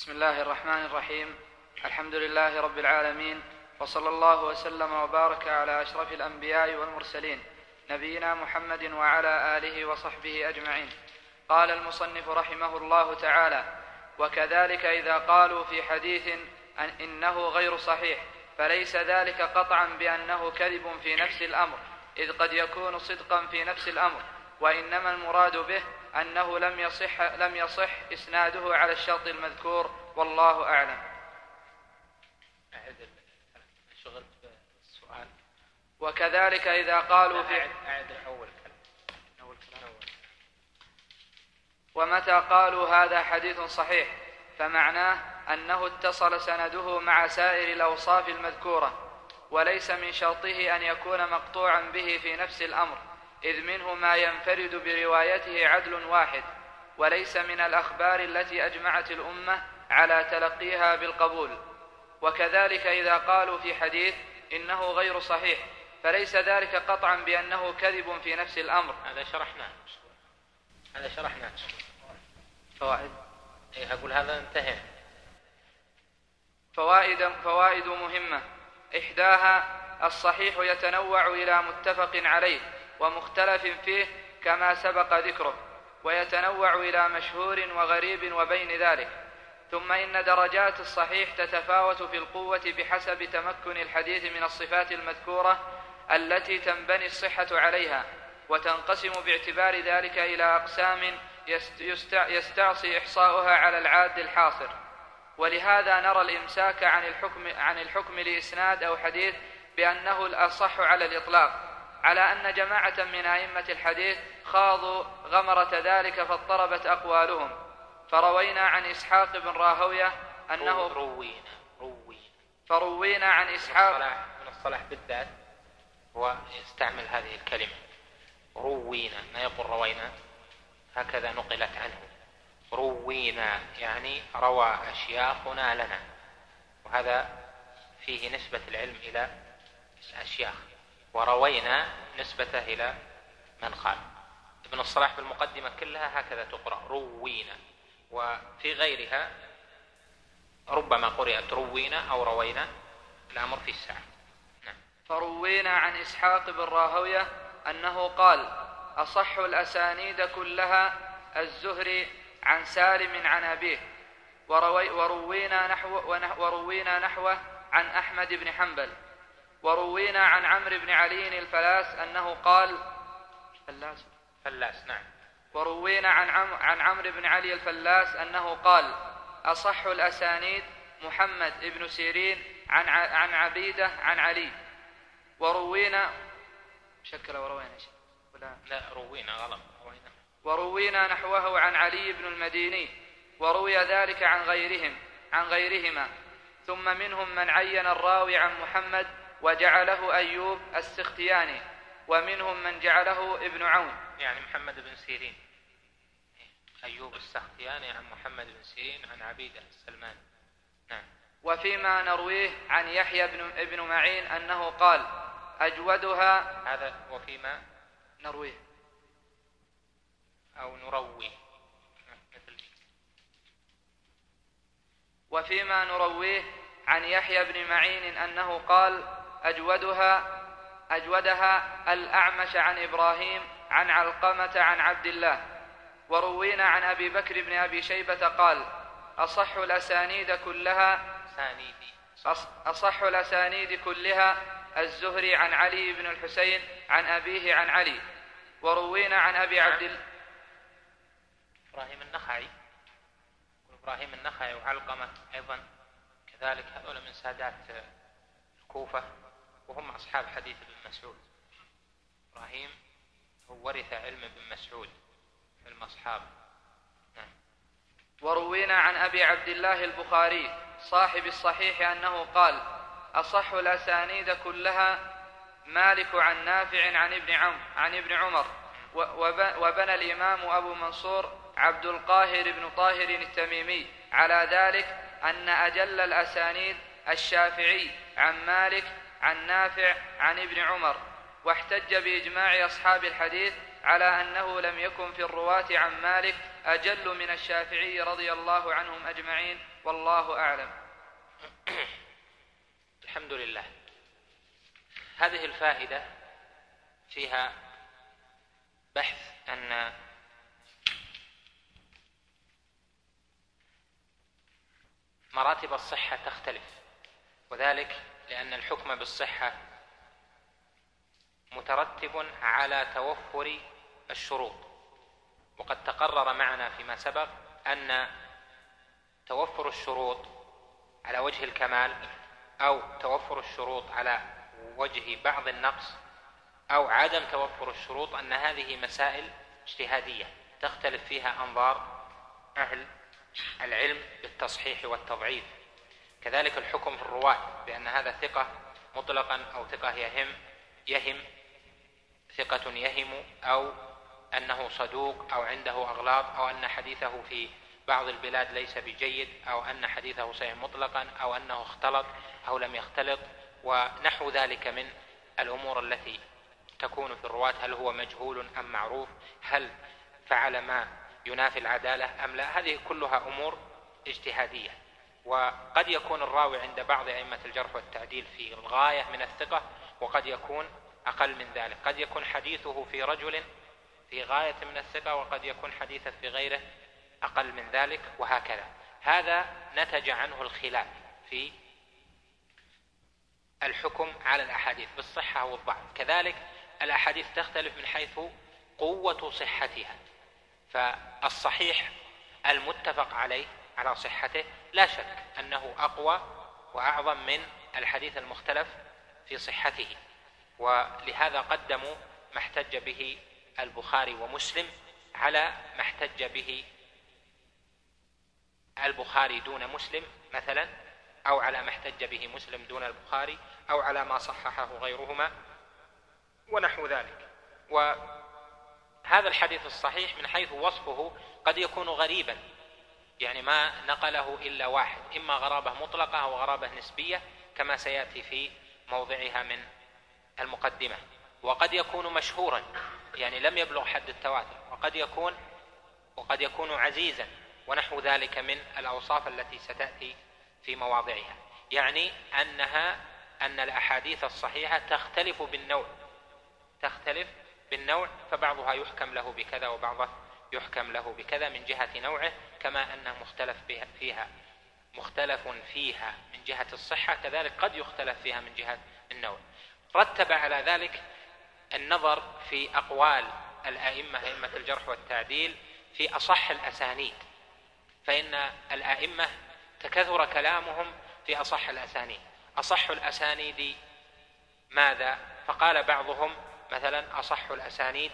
بسم الله الرحمن الرحيم. الحمد لله رب العالمين، وصلى الله وسلم وبارك على أشرف الأنبياء والمرسلين نبينا محمد وعلى آله وصحبه أجمعين. قال المصنف رحمه الله تعالى: وكذلك إذا قالوا في حديث إنه غير صحيح فليس ذلك قطعا بأنه كذب في نفس الأمر، إذ قد يكون صدقا في نفس الأمر، وإنما المراد به أنه لم يصح إسناده على الشرط المذكور، والله أعلم. شغلت بالسؤال. وكذلك إذا قالوا في أول كلام. ومتى قالوا هذا حديث صحيح فمعناه أنه اتصل سنده مع سائر الأوصاف المذكورة، وليس من شرطه أن يكون مقطوعا به في نفس الأمر، إذ منه ما ينفرد بروايته عدل واحد، وليس من الأخبار التي أجمعت الأمة على تلقيها بالقبول. وكذلك إذا قالوا في حديث إنه غير صحيح فليس ذلك قطعا بأنه كذب في نفس الأمر. هذا شرحناه. فوائد. أقول هذا انتهى. فوائد مهمة. إحداها: الصحيح يتنوع إلى متفق عليه ومختلف فيه كما سبق ذكره، ويتنوع إلى مشهور وغريب وبين ذلك. ثم إن درجات الصحيح تتفاوت في القوة بحسب تمكن الحديث من الصفات المذكورة التي تنبني الصحة عليها، وتنقسم باعتبار ذلك إلى أقسام يستعصي إحصاؤها على العاد الحاصر. ولهذا نرى الإمساك عن الحكم لإسناد أو حديث بأنه الأصح على الإطلاق، على أن جماعة من أئمة الحديث خاضوا غمرة ذلك فاضطربت أقوالهم. فروينا عن إسحاق بن راهوية أنه فروينا عن إسحاق من الصلاح بالذات هو يستعمل هذه الكلمة روينا، ما يقول روينا، هكذا نقلت عنه. روينا يعني روى أشياخنا لنا، وهذا فيه نسبة العلم إلى الأشياخ، وروينا نسبته إلى من قال. ابن الصلاح بالمقدمة كلها هكذا تقرأ روينا، وفي غيرها ربما قرأت روينا أو روينا، الأمر في الساعة. نعم. فروينا عن إسحاق بن راهوية أنه قال: أصح الأسانيد كلها الزهري عن سالم عن أبيه. وروينا نحوه عن أحمد بن حنبل. وروينا عن عمرو بن علي الفلاس أنه قال فلاس. نعم. وروينا عن عمرو بن علي الفلاس أنه قال: أصح الأسانيد محمد بن سيرين عن عبيدة عن علي. وروينا وروينا نحوه عن علي بن المديني. وروي ذلك عن غيرهما. ثم منهم من عين الراوي عن محمد وجعله أيوب السختياني، ومنهم من جعله ابن عون، يعني محمد بن سيرين. أيوب السختياني عن محمد بن سيرين عن عبيدة السلمان. نعم. وفيما نرويه عن يحيى بن معين أنه قال: أجودها. هذا وفيما نرويه أو نروي. وفيما نرويه عن يحيى بن معين أنه قال: أجودها الأعمش عن إبراهيم عن علقمة عن عبد الله. وروينا عن أبي بكر بن أبي شيبة قال: أصح الأسانيد كلها الزهري عن علي بن الحسين عن أبيه عن علي. وروينا عن أبي عبد الله إبراهيم النخعي وعلقمة أيضا كذلك، هذول من سادات الكوفة وهم أصحاب حديث ابن مسعود. إبراهيم هو ورث علم ابن مسعود في المصحاب. نعم. وروينا عن أبي عبد الله البخاري صاحب الصحيح أنه قال: أصح الأسانيد كلها مالك عن نافع عن ابن عمر. وبنى الإمام أبو منصور عبد القاهر بن طاهر التميمي على ذلك أن أجل الأسانيد الشافعي عن مالك عن نافع عن ابن عمر، واحتج بإجماع أصحاب الحديث على أنه لم يكن في الرواة عن مالك أجل من الشافعي رضي الله عنهم أجمعين، والله أعلم. الحمد لله. هذه الفائدة فيها بحث أن مراتب الصحة تختلف، وذلك لأن الحكم بالصحة مترتب على توفر الشروط، وقد تقرر معنا فيما سبق أن توفر الشروط على وجه الكمال أو توفر الشروط على وجه بعض النقص أو عدم توفر الشروط أن هذه مسائل اجتهادية تختلف فيها أنظار أهل العلم بالتصحيح والتضعيف. كذلك الحكم في الرواة بأن هذا ثقة مطلقا أو ثقة يهم ثقة يهم، أو أنه صدوق، أو عنده أغلاط، أو أن حديثه في بعض البلاد ليس بجيد، أو أن حديثه صحيح مطلقا، أو أنه اختلط أو لم يختلط، ونحو ذلك من الأمور التي تكون في الرواة. هل هو مجهول أم معروف؟ هل فعل ما ينافي العدالة أم لا؟ هذه كلها أمور اجتهادية. وقد يكون الراوي عند بعض أئمة الجرح والتعديل في الغاية من الثقة، وقد يكون أقل من ذلك. قد يكون حديثه في رجل في غاية من الثقة، وقد يكون حديثه في غيره أقل من ذلك، وهكذا. هذا نتج عنه الخلاف في الحكم على الأحاديث بالصحة والضعف. كذلك الأحاديث تختلف من حيث قوة صحتها، فالصحيح المتفق عليه على صحته لا شك أنه أقوى وأعظم من الحديث المختلف في صحته، ولهذا قدموا ما احتج به البخاري ومسلم على ما احتج به البخاري دون مسلم مثلا، أو على ما احتج به مسلم دون البخاري، أو على ما صححه غيرهما ونحو ذلك. وهذا الحديث الصحيح من حيث وصفه قد يكون غريبا، يعني ما نقله إلا واحد، إما غرابة مطلقة أو غرابة نسبية كما سيأتي في موضعها من المقدمة. وقد يكون مشهورا، يعني لم يبلغ حد التواتر، وقد يكون عزيزا ونحو ذلك من الأوصاف التي ستأتي في مواضعها. يعني أن الأحاديث الصحيحة تختلف بالنوع، فبعضها يحكم له بكذا وبعضه يحكم له بكذا من جهة نوعه، كما أنه مختلف فيها من جهة الصحة، كذلك قد يختلف فيها من جهة النوع. رتب على ذلك النظر في أقوال أئمة الجرح والتعديل في أصح الأسانيد، فإن الأئمة تكثر كلامهم في أصح الأسانيد. أصح الأسانيد ماذا؟ فقال بعضهم مثلا أصح الأسانيد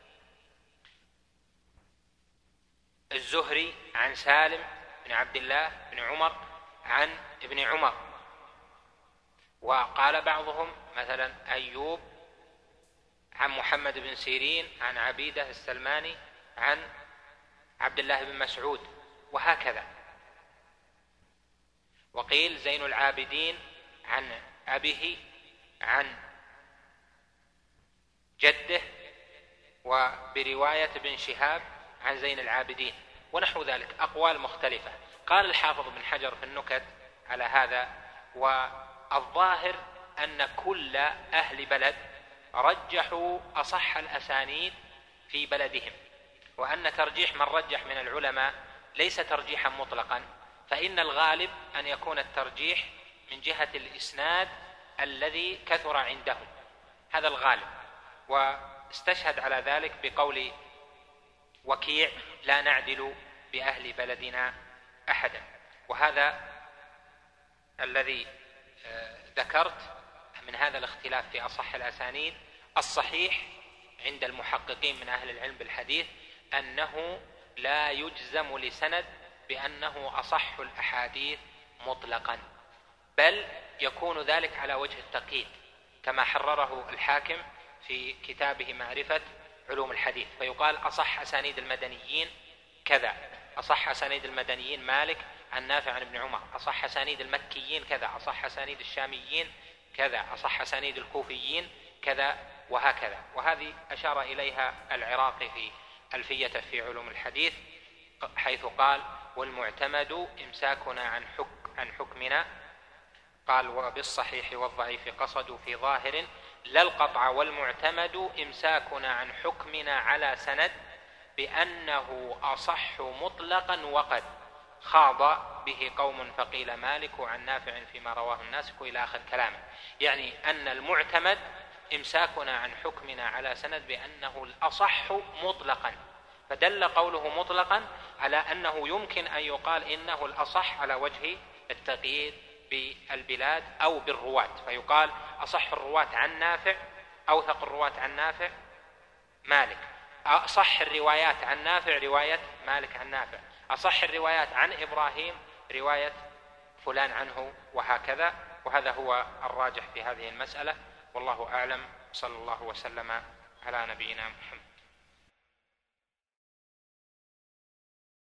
الزهري عن سالم بن عبد الله بن عمر عن ابن عمر. وقال بعضهم مثلا أيوب عن محمد بن سيرين عن عبيدة السلماني عن عبد الله بن مسعود، وهكذا. وقيل زين العابدين عن أبيه عن جده، وبرواية ابن شهاب عن زين العابدين، ونحو ذلك أقوال مختلفة. قال الحافظ بن حجر في النكت على هذا: والظاهر أن كل أهل بلد رجحوا أصح الأسانيد في بلدهم، وأن ترجيح من رجح من العلماء ليس ترجيحا مطلقا، فإن الغالب أن يكون الترجيح من جهة الإسناد الذي كثر عندهم، هذا الغالب. واستشهد على ذلك بقول وكيع: لا نعدل بأهل بلدنا أحدا. وهذا الذي ذكرت من هذا الاختلاف في أصح الأسانيد. الصحيح عند المحققين من أهل العلم بالحديث أنه لا يجزم لسند بأنه أصح الأحاديث مطلقا، بل يكون ذلك على وجه التقييد، كما حرره الحاكم في كتابه معرفة علوم الحديث، فيقال أصح أسانيد المدنيين كذا، أصح أسانيد المدنيين مالك عن نافع عن ابن عمر، أصح أسانيد المكيين كذا، أصح أسانيد الشاميين كذا، أصح أسانيد الكوفيين كذا، وهكذا. وهذه أشار إليها العراقي في ألفية في علوم الحديث، حيث قال والمعتمد إمساكنا عن حكمنا، قال وبالصحيح والضعيف قصدوا في ظاهر لا القطع، والمعتمد إمساكنا عن حكمنا على سند بأنه أصح مطلقا وقد خاض به قوم فقيل مالك عن نافع فيما رواه الناسك إلى آخر كلامه. يعني أن المعتمد إمساكنا عن حكمنا على سند بأنه الأصح مطلقا، فدل قوله مطلقا على أنه يمكن أن يقال إنه الأصح على وجه التقييد بالبلاد أو بالرواة، فيقال أصح الرواة عن نافع، أوثق الرواة عن نافع مالك، أصح الروايات عن نافع رواية مالك عن نافع، أصح الروايات عن إبراهيم رواية فلان عنه، وهكذا. وهذا هو الراجح في هذه المسألة، والله أعلم. صلى الله وسلم على نبينا محمد.